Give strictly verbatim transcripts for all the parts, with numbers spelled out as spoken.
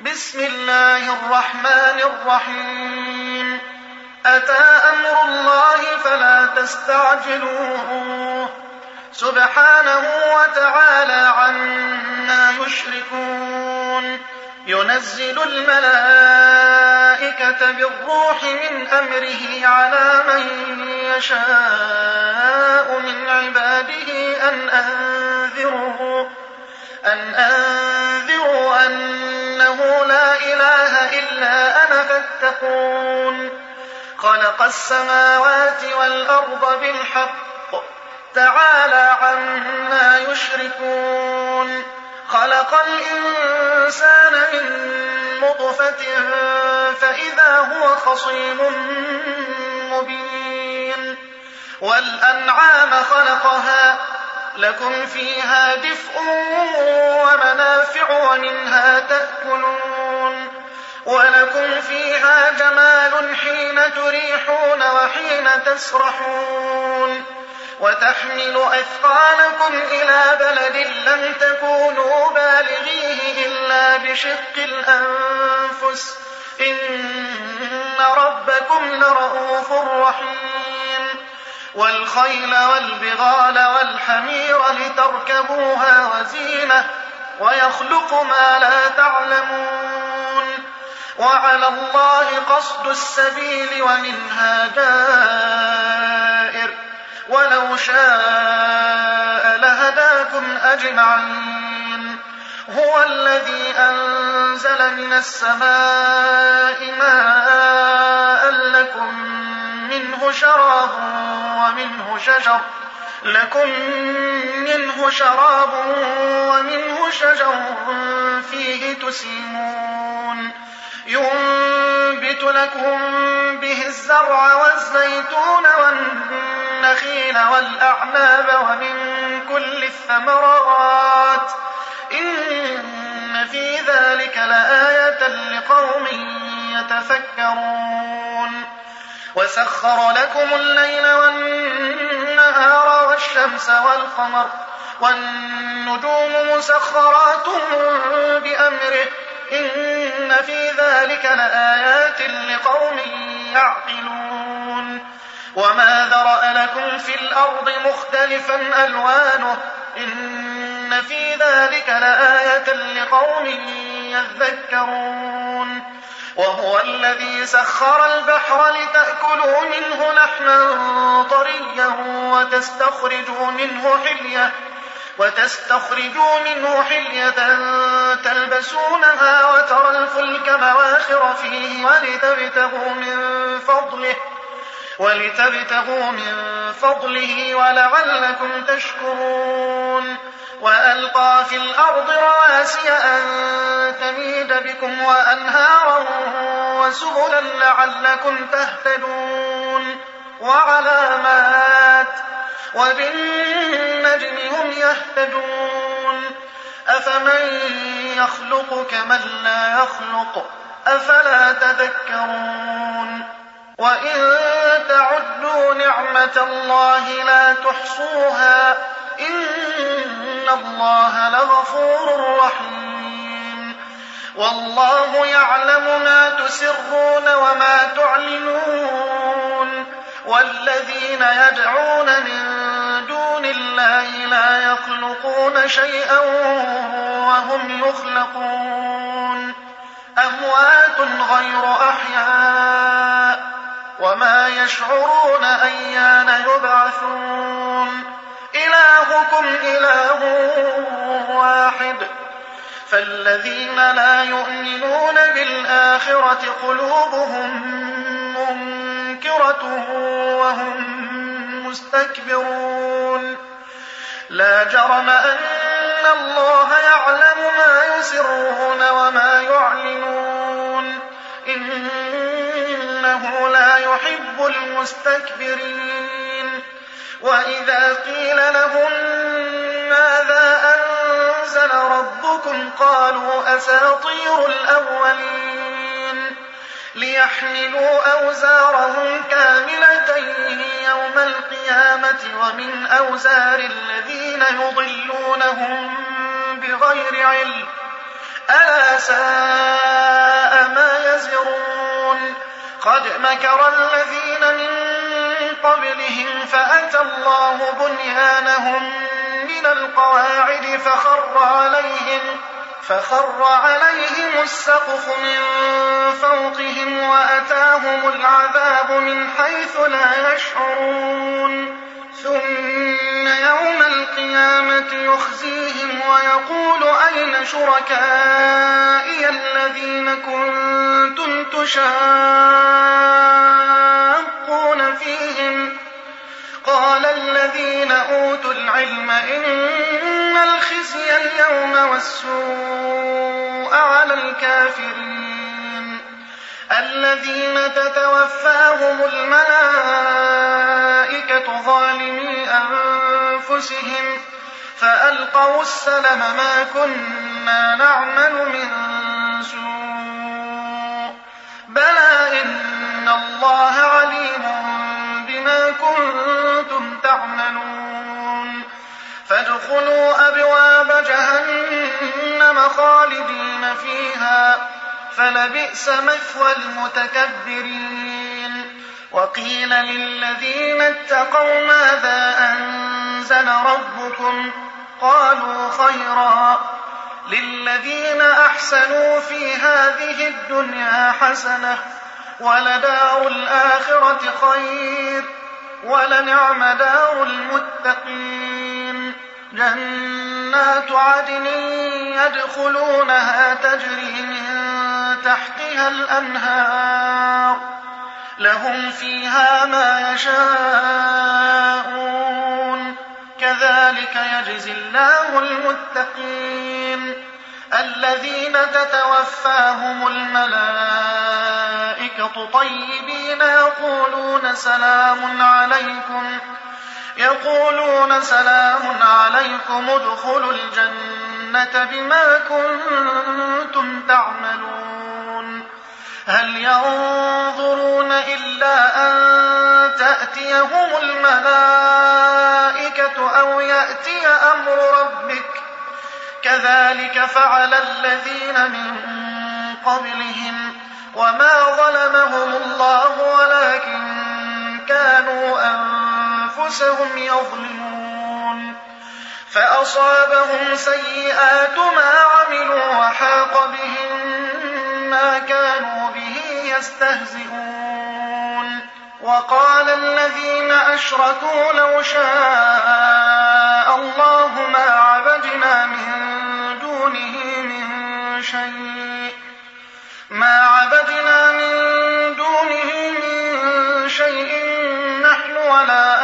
بسم الله الرحمن الرحيم أتى أمر الله فلا تستعجلوه سبحانه وتعالى عما يشركون ينزل الملائكة بالروح من أمره على من يشاء من عباده أن أنذروا أن أنذروا أنه لا إله إلا أنا فاتقون خلق السماوات والأرض بالحق تعالى عما يشركون خلق الإنسان من نطفة فإذا هو خصيم مبين والأنعام خلقها لكم فيها دفء ومنافع ومنها تأكلون ولكم فيها جمال حين تريحون وحين تسرحون وتحمل أثقالكم إلى بلد لم تكونوا بالغيه إلا بشق الأنفس إن ربكم لرؤوف رحيم والخيل والبغال والحمير لتركبوها وزينة ويخلق ما لا تعلمون وعلى الله قصد السبيل ومنها دائر ولو شاء لهداكم أجمعين هو الذي أنزل من السماء ماء لكم منه شراب ومنه شجر لكم منه شراب ومنه شجر فيه تسيمون ينبت لكم به الزرع والزيتون والنخيل والأعناب ومن كل الثمرات إن في ذلك لآية لقوم يتفكرون وسخر لكم الليل والنهار والشمس والقمر والنجوم مسخرات بأمره إن في ذلك لآيات لقوم يعقلون وما ذرأ لكم في الأرض مختلفا ألوانه إن في ذلك لآية لقوم يذكرون وهو الذي سخر البحر لتأكلوا منه لحما طريا وتستخرجوا منه حلية وتستخرجوا منه حلية تلبسونها وترى الفلك مواخر فيه ولتبتغوا من فضله ولتبتغوا من فضله ولعلكم تشكرون وألقى في الأرض رواسي أن تميد بكم وأنهارا وسبلا لعلكم تهتدون وعلامات وبالنجم هم يهتدون أفمن يخلق كمن لا يخلق أفلا تذكرون وإن تعدوا نعمة الله لا تحصوها إن الله لغفور رحيم والله يعلم ما تسرون وما تعلنون والذين يدعون من دون الله لا يخلقون شيئا وهم يخلقون أموات غير أحياء وما يشعرون أيان يبعثون إلهكم إله واحد فالذين لا يؤمنون بالآخرة قلوبهم منكرة وهم مستكبرون لا جرم أن الله يعلم ما يسرون وما يعلنون إنه لا يحب المستكبرين وإذا قيل لهم ماذا أنزل ربكم قالوا أساطير الأولين ليحملوا أوزارهم كاملة يوم القيامة ومن أوزار الذين يضلونهم بغير علم ألا ساء قد مكر الذين من قبلهم فأتى الله بنيانهم من القواعد فخر عليهم, فخر عليهم السقف من فوقهم وأتاهم العذاب من حيث لا يشعرون ثم يوم القيامة يخزيهم ويقول أين شركائي الذين كنتم تشاقون فيهم قال الذين أوتوا العلم إن الخزي اليوم والسوء على الكافرين الذين تتوفاهم الملائكة ظالمي أنفسهم فألقوا السلم ما كنا نعمل من سوء بلى إن الله عليم بما كنتم تعملون فادخلوا أبواب جهنم خالدين فيها فلبئس مثوى المتكبرين وقيل للذين اتقوا ماذا أنزل ربكم قالوا خيرا للذين أحسنوا في هذه الدنيا حسنة ولدار الآخرة خير ولنعم دار المتقين جنات عدن يدخلونها تجري من تحتها الأنهار لهم فيها ما يشاءون كذلك يجزي الله المتقين الذين تتوفاهم الملائكة طيبين يقولون سلام عليكم يقولون سلام عليكم ادخلوا الجنة بما كنتم تعملون هل ينظرون إلا أن تأتيهم الملائكة أو يأتي أمر ربك كذلك فعل الذين من قبلهم وما ظلمهم الله ولكن كانوا أنفسهم يظلمون فأصابهم سيئات ما عملوا وحاق بهم ما كانوا به يستهزئون وقال الذين أشركوا لو شاء الله ما عبدنا من دونه من شيء ما عبدنا من دونه من شيء نحن ولا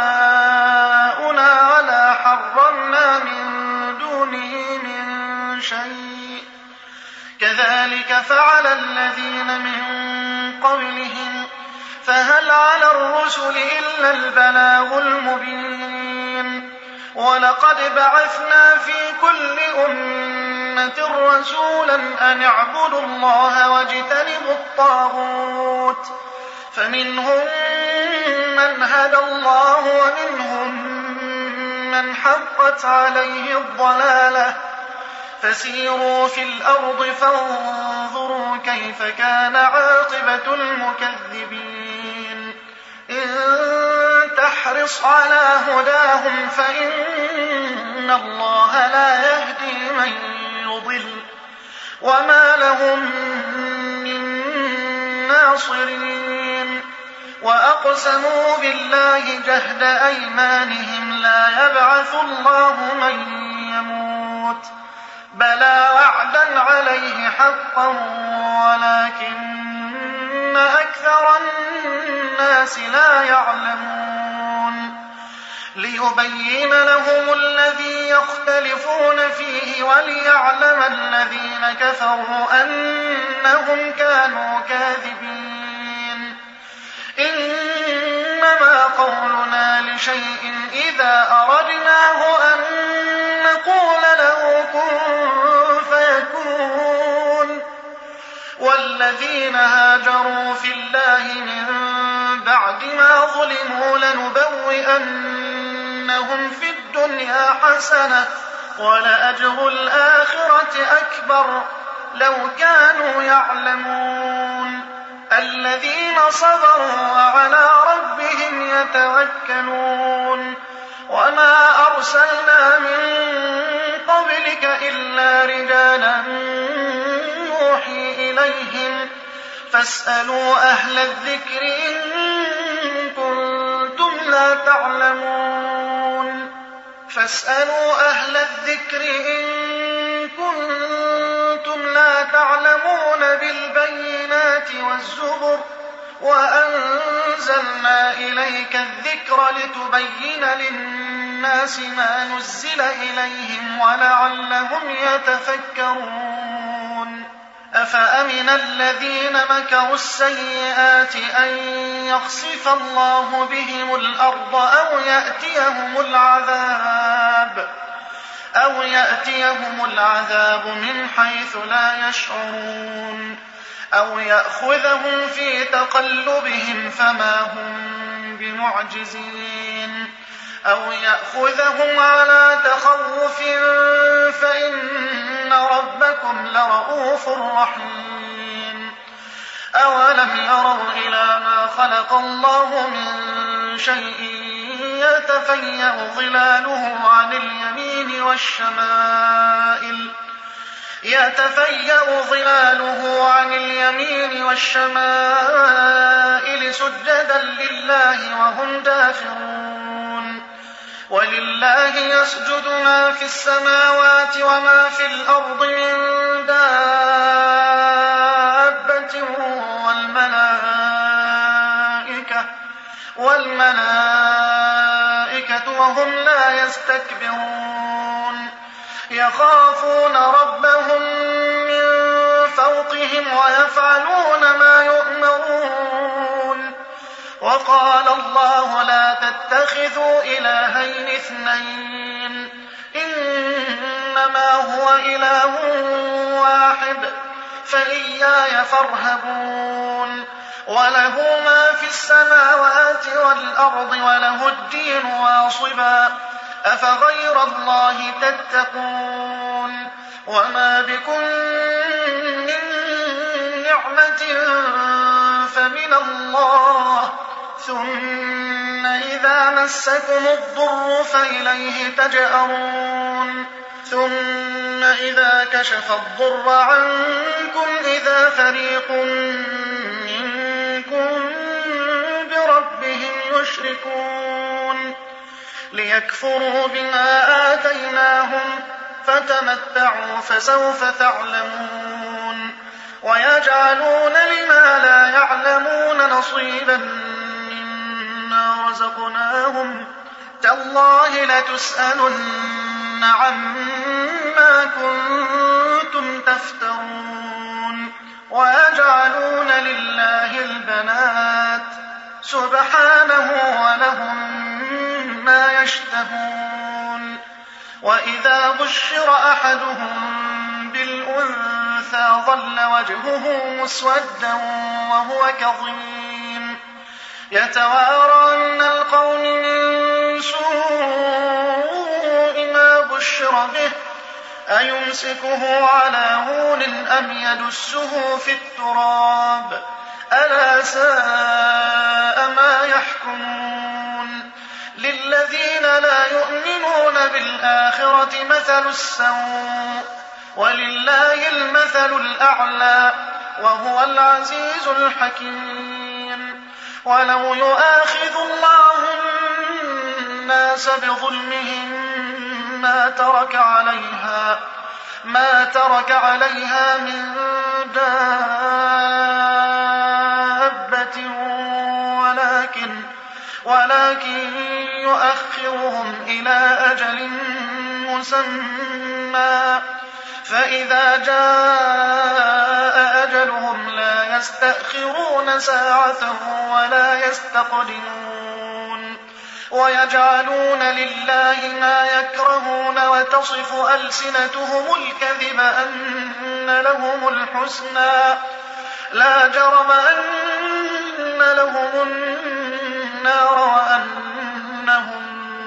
آباؤنا ولا حرمنا من دونه من شيء كذلك فعل الذين من قبلهم فهل على الرسل إلا البلاغ المبين ولقد بعثنا في كل أمة رسولا أن اعبدوا الله واجتنبوا الطاغوت فمنهم من هدى الله ومنهم من حقت عليه الضلالة فسيروا في الأرض فانظروا كيف كان عاقبة المكذبين إن تحرص على هداهم فإن الله لا يهدي من يضل وما لهم من ناصرين وأقسموا بالله جهد أيمانهم لا يبعث الله من يموت بلى وعدا عليه حقا ولكن أكثر الناس لا يعلمون ليبين لهم الذي يختلفون فيه وليعلم الذين كفروا أنهم كانوا كاذبين إنما قولنا لشيء إذا أردناه أن نقول له كن فيكون والذين هاجروا في الله من بعد ما ظلموا لنبوئنهم في الدنيا حسنة ولأجر الآخرة أكبر لو كانوا يعلمون الذين صبروا وعلى ربهم يتوكلون وما أرسلنا من قبلك إلا رجالا نوحي إليهم فاسألوا أهل الذكر إن كنتم لا تعلمون فاسألوا أهل الذكر إن كنتم لا تعلمون بالبينات والزبر وأنزلنا إليك الذكر لتبين للناس ما نزل إليهم ولعلهم يتفكرون أفأمن الذين مكروا السيئات أن يخسف الله بهم الأرض أو يأتيهم العذاب أو يأتيهم العذاب من حيث لا يشعرون أو يأخذهم في تقلبهم فما هم بمعجزين أو يأخذهم على تخوف فإن ربكم لرؤوف رحيم أولم يروا إلى ما خلق الله من شيء يتفيأ ظلاله عن اليمين والشمائل يتفيأ ظلاله عن اليمين والشمائل سجدا لله وهم داخرون ولله يسجد ما في السماوات وما في الأرض من دابة والملائكة والملائكة وهم لا يستكبرون يخافون ربهم من فوقهم ويفعلون ما يؤمرون وقال الله لا تتخذوا إلهين اثنين إنما هو إله واحد فإياي فارهبون وله ما في السماوات والأرض وله الدين واصبا أفغير الله تتقون وما بكم من نعمة فمن الله ثم إذا مسكم الضر فإليه تجأرون ثم إذا كشف الضر عنكم إذا فريق منكم بربهم يشركون ليكفروا بما آتيناهم فتمتعوا فسوف تعلمون ويجعلون لما لا يعلمون نصيبا مما رزقناهم تالله لتسألن عما كنتم تفترون ويجعلون لله البنات سبحانه ولهم ما يشتهون وإذا بشر أحدهم بالأنثى ظل وجهه مسودا وهو كظيم يتوارى من القوم من سوء ما بشر به أيمسكه على هون أم يدسه في التراب ألا ساء ما يحكمون للذين لا يؤمنون بالآخرة مثل السوء ولله المثل الأعلى وهو العزيز الحكيم ولو يؤاخذ الله الناس بظلمهم ما ترك عليها ما ترك عليها من دابة ولكن ولكن يؤخرهم إلى أجل مسمى فإذا جاء أجلهم لا يستأخرون ساعة ولا يستقدمون ويجعلون لله ما يكرهون وتصف ألسنتهم الكذب أن لهم الحسنى لا جرم أن لهم النار وأنهم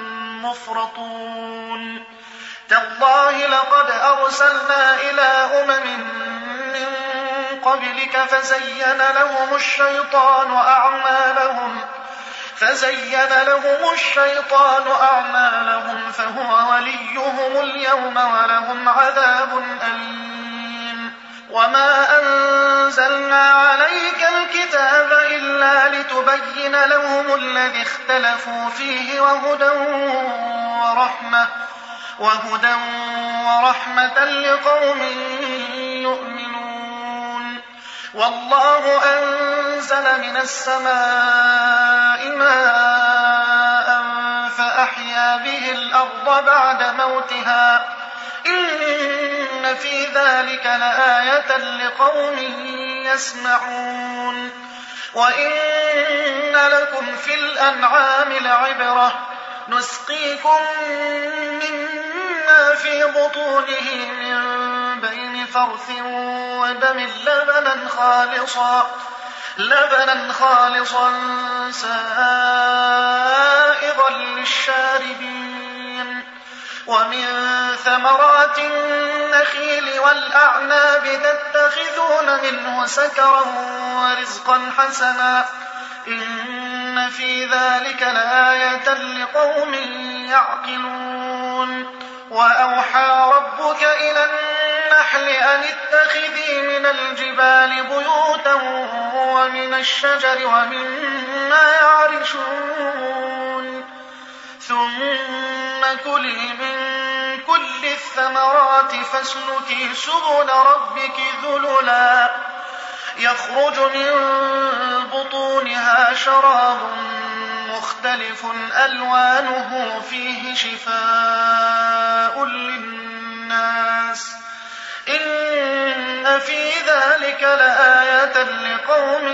مفرطون تالله لقد أرسلنا إلى أمم من قبلك فزين لهم الشيطان أعمالهم فزين لهم الشيطان أعمالهم فهو وليهم اليوم ولهم عذاب أليم. وما أنزلنا عليك الكتاب إلا لتبين لهم الذي اختلفوا فيه وهدى ورحمة وهدى ورحمة لقوم يؤمنون. والله أنزل من السماء ماء فأحيا به الأرض بعد موتها إن في ذلك لآية لقوم يسمعون. وإن لكم في الأنعام لعبرة نسقيكم مما في بطونه من بين فرث ودم لبنا خالصا لبنا خالصا سائغا للشاربين. ومن ثمرات النخيل والأعناب تتخذون منه سكرا ورزقا حسنا إن في ذلك لآية لقوم يعقلون. وأوحى ربك إلى النحل أن اتخذي من الجبال بيوتا ومن الشجر ومما يعرشون ثم كلي من كل الثمرات فاسلكي سبل ربك ذللا يخرج من بطونها شراب مختلف ألوانه فيه شفاء للناس إن في ذلك لآية لقوم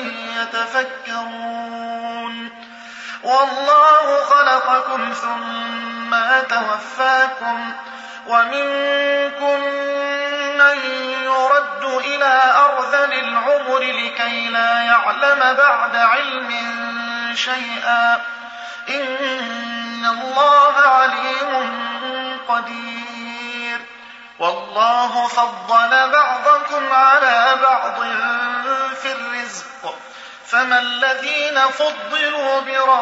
يتفكرون. والله خلقكم ثم يتوفاكم ومنكم من يرد إلى أرذل العمر لكي لا يعلم بعد علم شيئا إن الله عليم قدير. والله فضل بعضكم على بعض في الرزق فما الذين فضلوا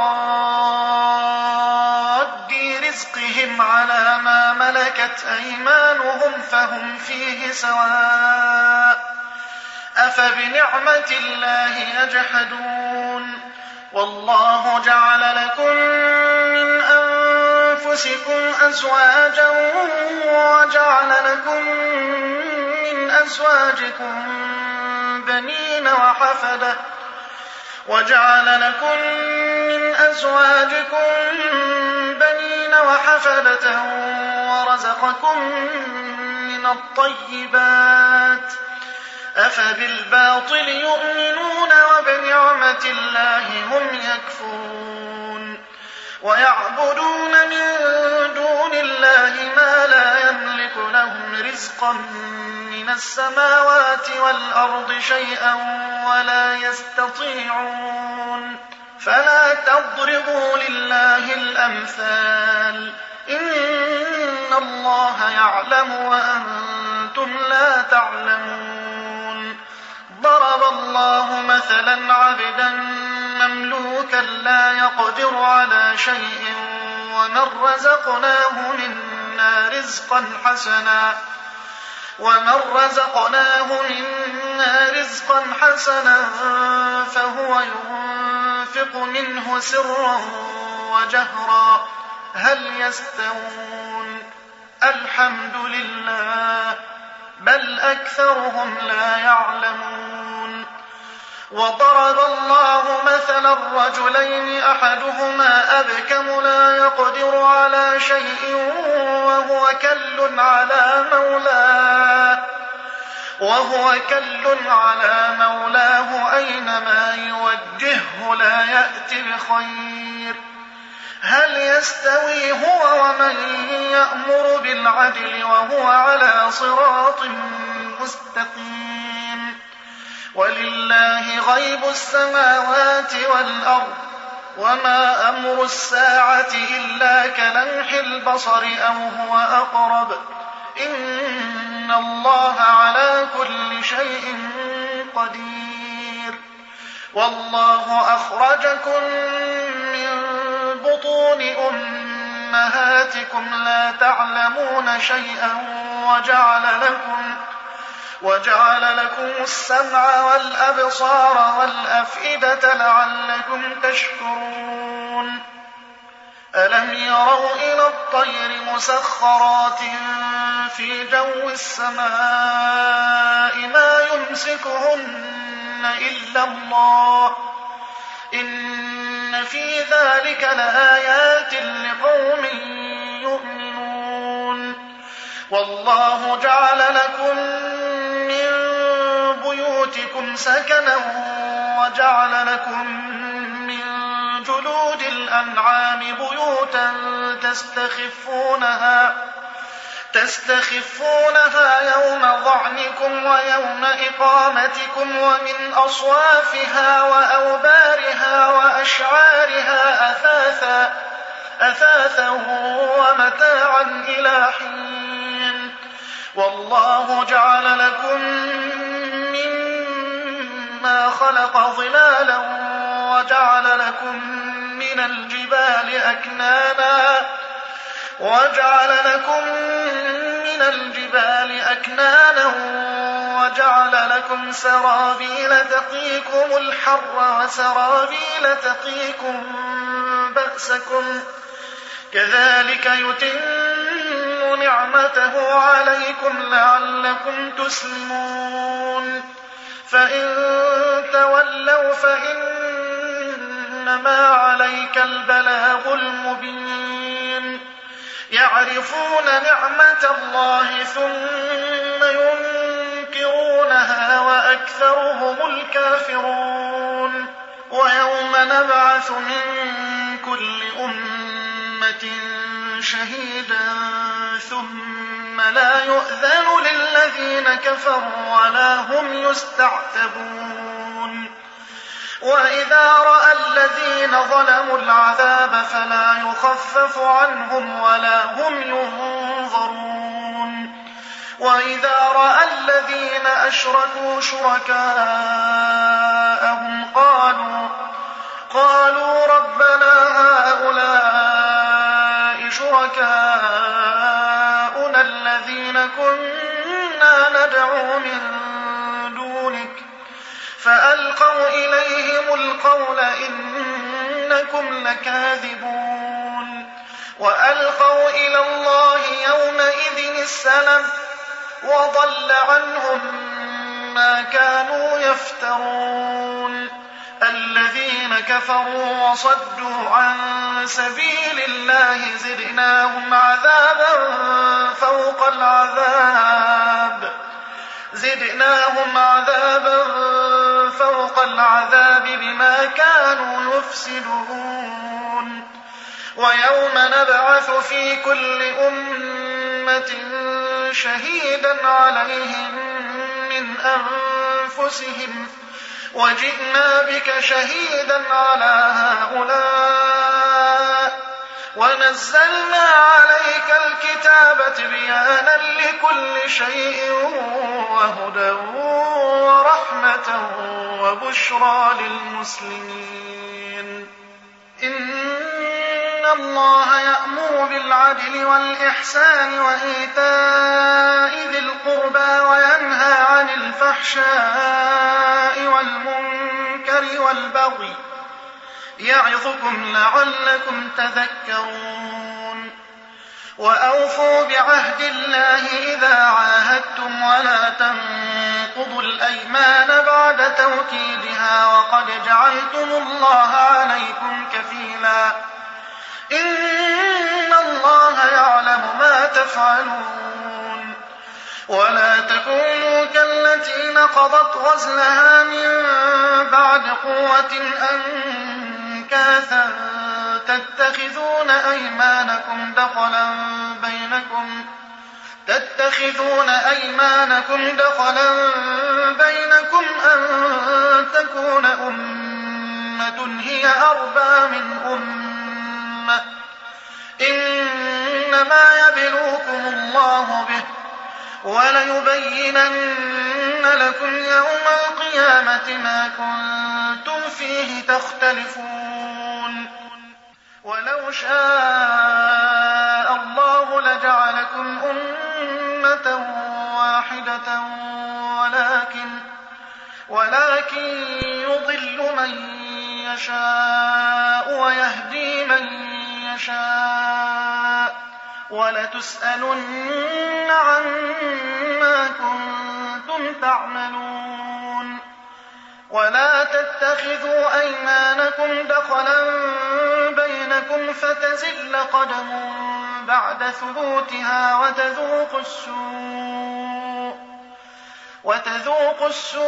براد رزقهم على ما ملكت أيمانهم فهم فيه سواء أفبنعمة الله يجحدون. والله جعل لكم من أنفسكم أزواجا وجعل لكم من أزواجكم بنين وحفدة وجعل لكم من أزواجكم بنين وحفدة ورزقكم من الطيبات أفبالباطل يؤمنون وبنعمة الله هم يكفرون. ويعبدون من دون الله ما لا يملك لهم رزقا من السماوات والأرض شيئا ولا يستطيعون. فلا تضربوا لله الأمثال إن الله يعلم وأنتم لا تعلمون. ضرب الله مثلا عبدا مملوكا لا يقدر على شيء ومن رزقناه منا رزقا حسنا ومن رزقناه منا رزقا حسنا فهو ينفق منه سرا وجهرا هل يستوون الحمد لله بل أكثرهم لا يعلمون. وضرب الله مثلا رجلين أحدهما أبكم لا يقدر على شيء وهو كل على مولاه وهو كل على مولاه أينما يوجهه لا يأتي بخير هل يستوي هو ومن يأمر بالعدل وهو على صراط مستقيم. ولله غيب السماوات والأرض وما أمر الساعة إلا كلمح البصر أو هو أقرب إن الله على كل شيء قدير. والله أخرجكم من بطون أمهاتكم لا تعلمون شيئا وجعل لكم وجعل لكم السمع والأبصار والأفئدة لعلكم تشكرون. ألم يروا إلى الطير مسخرات في جو السماء ما يمسكهن إلا الله إن في ذلك لآيات لقوم يؤمنون. والله جعل لكم من بيوتكم سكنا وجعل لكم من جلود الأنعام بيوتا تستخفونها تستخفونها يوم ظعنكم ويوم إقامتكم ومن أصوافها وأوبارها وأشعارها أثاثا أثاثا ومتاعا إلى حين. والله جعل لكم مما خلق ظلالا وجعل لكم من الجبال أكنانا وجعل لكم من الجبال أكنانا وجعل لكم سرابيل تقيكم الحر وسرابيل تقيكم بأسكم كذلك يتم نعمته عليكم لعلكم تسلمون. فإن تولوا فإنما عليك البلاغ المبين. يعرفون نعمة الله ثم ينكرونها وأكثرهم الكافرون. ويوم نبعث من كل أمة شهيدا ثم لا يؤذن للذين كفروا ولا هم يستعتبون. وإذا رأى الذين ظلموا العذاب فلا يخفف عنهم ولا هم ينظرون. وإذا رأى الذين أشركوا شركاءهم قالوا قالوا ربنا هؤلاء شركاؤنا الذين كنا ندعو من دونك فألقوا إليهم القول إنكم لكاذبون. وألقوا إلى الله يومئذ السلم وضل عنهم ما كانوا يفترون. الذين كفروا وصدوا عن سبيل الله زدناهم عذابا فوق العذاب زدناهم عذابا فوق العذاب بما كانوا يفسدون. ويوم نبعث في كل أمة شهيدا عليهم من أنفسهم وجئنا بك شهيدا على هؤلاء ونزلنا عليك الكتاب تبيانا لكل شيء وهدى ورحمة وبشرى للمسلمين. إن الله يأمر بالعدل والإحسان وإيتاء ذي القربى وينهى عن الفحشاء والمنكر والبغي يعظكم لعلكم تذكرون. وأوفوا بعهد الله إذا عاهدتم ولا تنقضوا الأيمان بعد توكيدها وقد جعلتم الله عليكم كفيلا إن الله يعلم ما تفعلون. ولا تكونوا كالتي نقضت غزلها من بعد قوة أنكاثا تتخذون أيمانكم دخلا بينكم تتخذون أيمانكم دخلا بينكم أن تكون أمة هي أربى من أمة إنما يبلوكم الله به وليبينن لكم يوم القيامة البينات ما كنتم فيه تختلفون ولو شاء الله لجعلكم أمة واحدة ولكن, ولكن يضل من يشاء ويهدي من يشاء ولتسألن عما كنتم تعملون ولا تتخذوا أيمانكم دخلا بينكم فتزل قدم بعد ثبوتها وتذوقوا السوء, وتذوقوا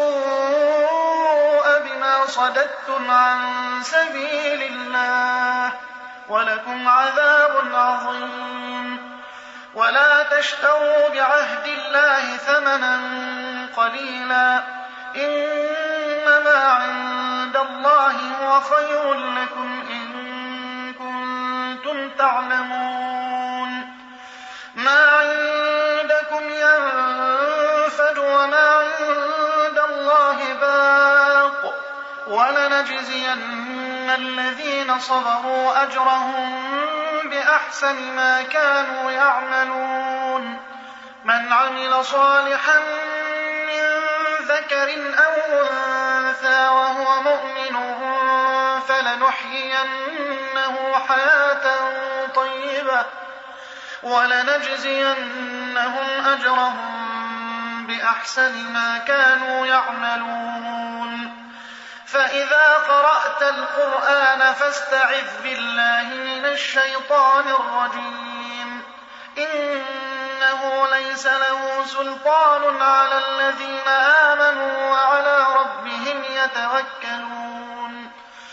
السوء بما صددتم عن سبيل الله ولكم عذاب عظيم ولا تشتروا بعهد الله ثمنا قليلا إنما عند الله هو خير لكم إن كنتم تعلمون ما عندكم ينفد وما عند الله باق ولنجزين الذين صبروا أجرهم بأحسن ما كانوا يعملون من عمل صالحا من ذكر أو أنثى وهو مؤمن فلنحيينه حياة طيبة ولنجزينهم أجرهم بأحسن ما كانوا يعملون فإذا قرأت القرآن فاستعذ بالله من الشيطان الرجيم إنه ليس له سلطان على الذين آمنوا وعلى ربهم يتوكلون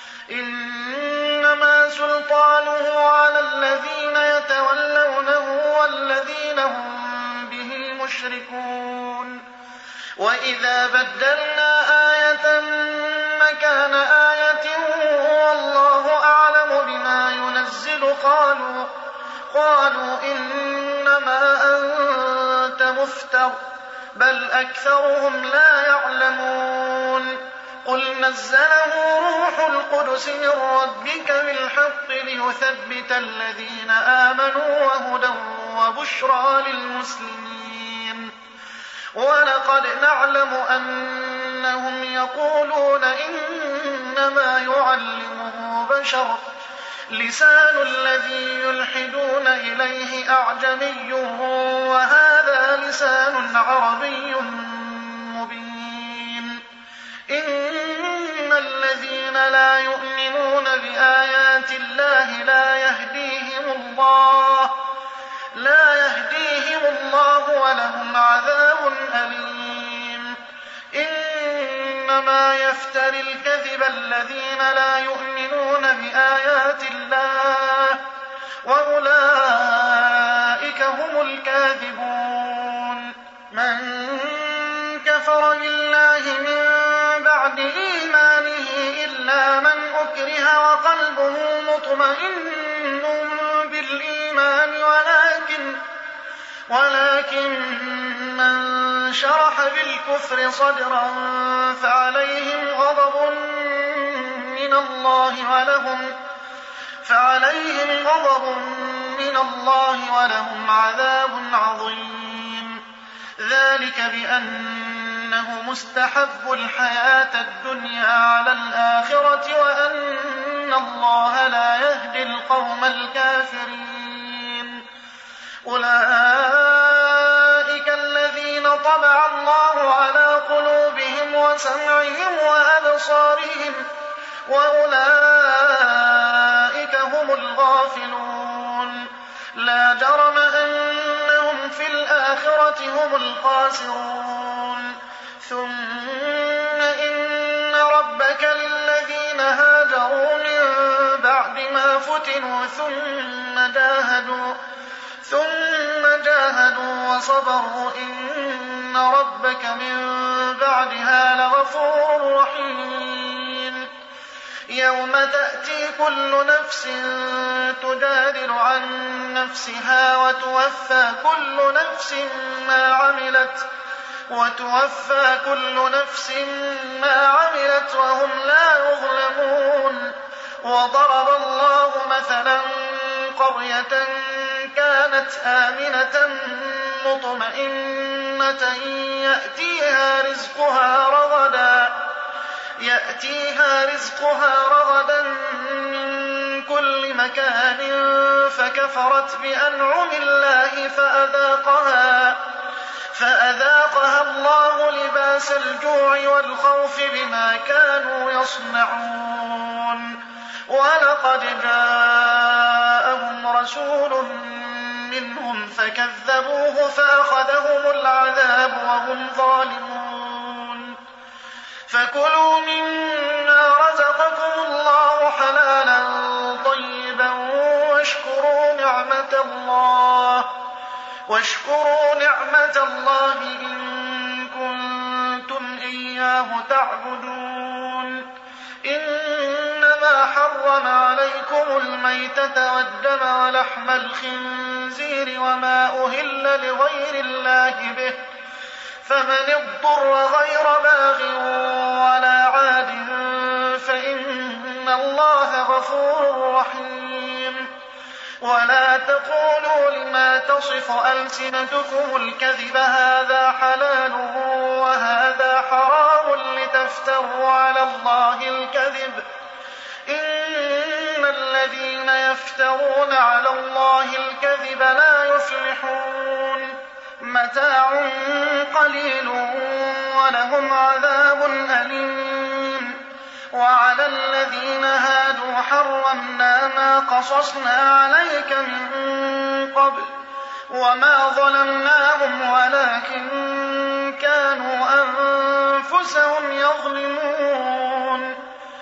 إنما سلطانه على الذين يتولونه والذين هم به مشركون وإذا بدلنا آية مكان آية والله أعلم بما ينزل قالوا, قالوا إنما أنت مفتر بل أكثرهم لا يعلمون قل نزله روح القدس من ربك بالحق ليثبت الذين آمنوا وهدى وبشرى للمسلمين ولقد نعلم أنهم يقولون إنما يعلمه بشر لسان الذي يلحدون إليه أعجمي وهذا لسان عربي مبين إن الذين لا يؤمنون بآيات الله لا يهديهم الله لا يهديهم الله ولهم عذاب أليم إنما يفتري الكذب الذين لا يؤمنون بآيات الله وأولئك هم الكاذبون من كفر بالله من بعد إيمانه إلا من أكره وقلبه مطمئن بالإيمان ولكن, ولكن من شرح بالكفر صدرا فعليهم غضب من الله ولهم فعليهم غضب من الله ولهم عذاب عظيم ذلك بأنه مستحب الحياة الدنيا على الآخرة وأن الله لا يهدي القوم الكافرين أولئك الذين طبع الله على قلوبهم وسمعهم وأبصارهم وأولئك هم الغافلون لا جرم أنهم في الآخرة هم الخاسرون ثم إن ربك للذين هاجروا من بعد ما فتنوا ثم جاهدوا ثم جاهدوا وصبروا إن ربك من بعدها لغفور رحيم يوم تأتي كل نفس تجادل عن نفسها وتوفى كل نفس ما عملت وتوفى كل نفس ما عملت فعلت وهم لا يظلمون. وضرب الله مثلا قرية كانت آمنة مطمئنة يأتيها رزقها رغدا يأتيها رزقها رغدا من كل مكان فكفرت بأنعم الله فأذاقها فأذاقها الله لباس الجوع والخوف بما كانوا يصنعون. ولقد جاءهم رسول منهم فكذبوه فأخذهم العذاب وهم ظالمون. فكلوا مما رزقكم الله حلالا طيبا واشكروا نعمة الله واشكروا نعمة الله إن كنتم إياه تعبدون. إنما حرم عليكم الميتة والدم ولحم الخنزير وما أهل لغير الله به، فمن اضطر غير باغ ولا عاد فإن الله غفور رحيم. ولا تقولوا لما تصف ألسنتكم الكذب هذا حلال وهذا حرام لتفتروا على الله الكذب، إن الذين يفترون على الله الكذب لا يفلحون. متاع قليل ولهم عذاب أليم. وعلى الذين هادوا حرمنا ما قصصنا عليك من قبل وما ظلمناهم ولكن كانوا أنفسهم يظلمون.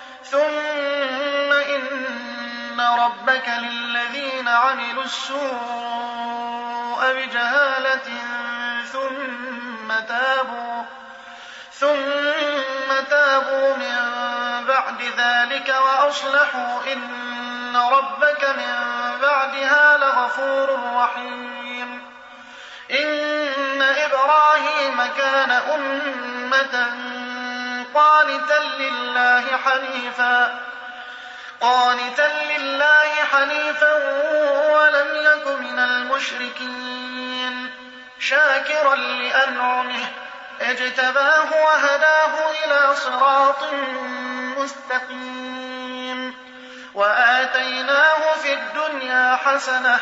ثم إن ربك للذين عملوا السوء بجهالة ثم تابوا ثم تابوا من بعد ذلك وأصلحوا إن ربك من بعدها لغفور رحيم. إن إبراهيم كان أمة قانتا لله حنيفا قانتا لله حنيفا ولم يك من المشركين، شاكرا لأنعمه اجتباه وهداه إلى صراط مستقيم. وآتيناه في الدنيا حسنة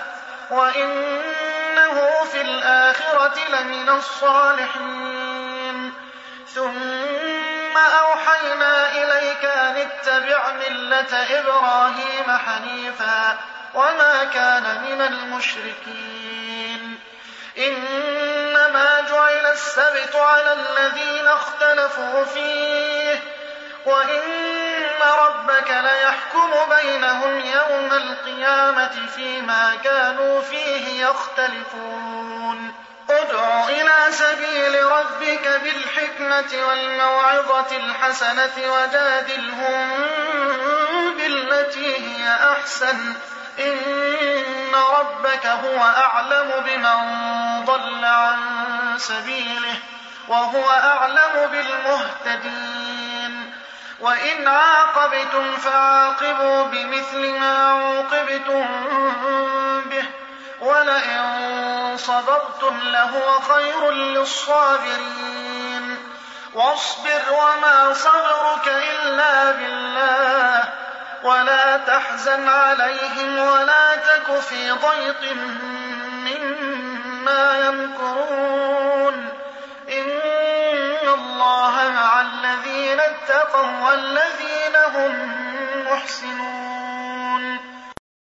وإنه في الآخرة لمن الصالحين. ثم أوحينا إليك أن اتبع ملة إبراهيم حنيفا وما كان من المشركين. إنما جعل السبت على الذين اختلفوا فيه وإن ربك ليحكم بينهم يوم القيامة فيما كانوا فيه يختلفون. ادع إلى سبيل ربك بالحكمة والموعظة الحسنة وجادلهم بالتي هي أحسن إن ربك هو أعلم بمن ضل عن سبيله وهو أعلم بالمهتدين. وإن عاقبتم فعاقبوا بمثل ما عوقبتم به ولئن صبرتم لهو خير للصابرين. واصبر وما صبرك إلا بالله ولا تحزن عليهم ولا تك في ضيق مما يمكرون. إن الله مع الذين اتقوا والذين هم محسنون.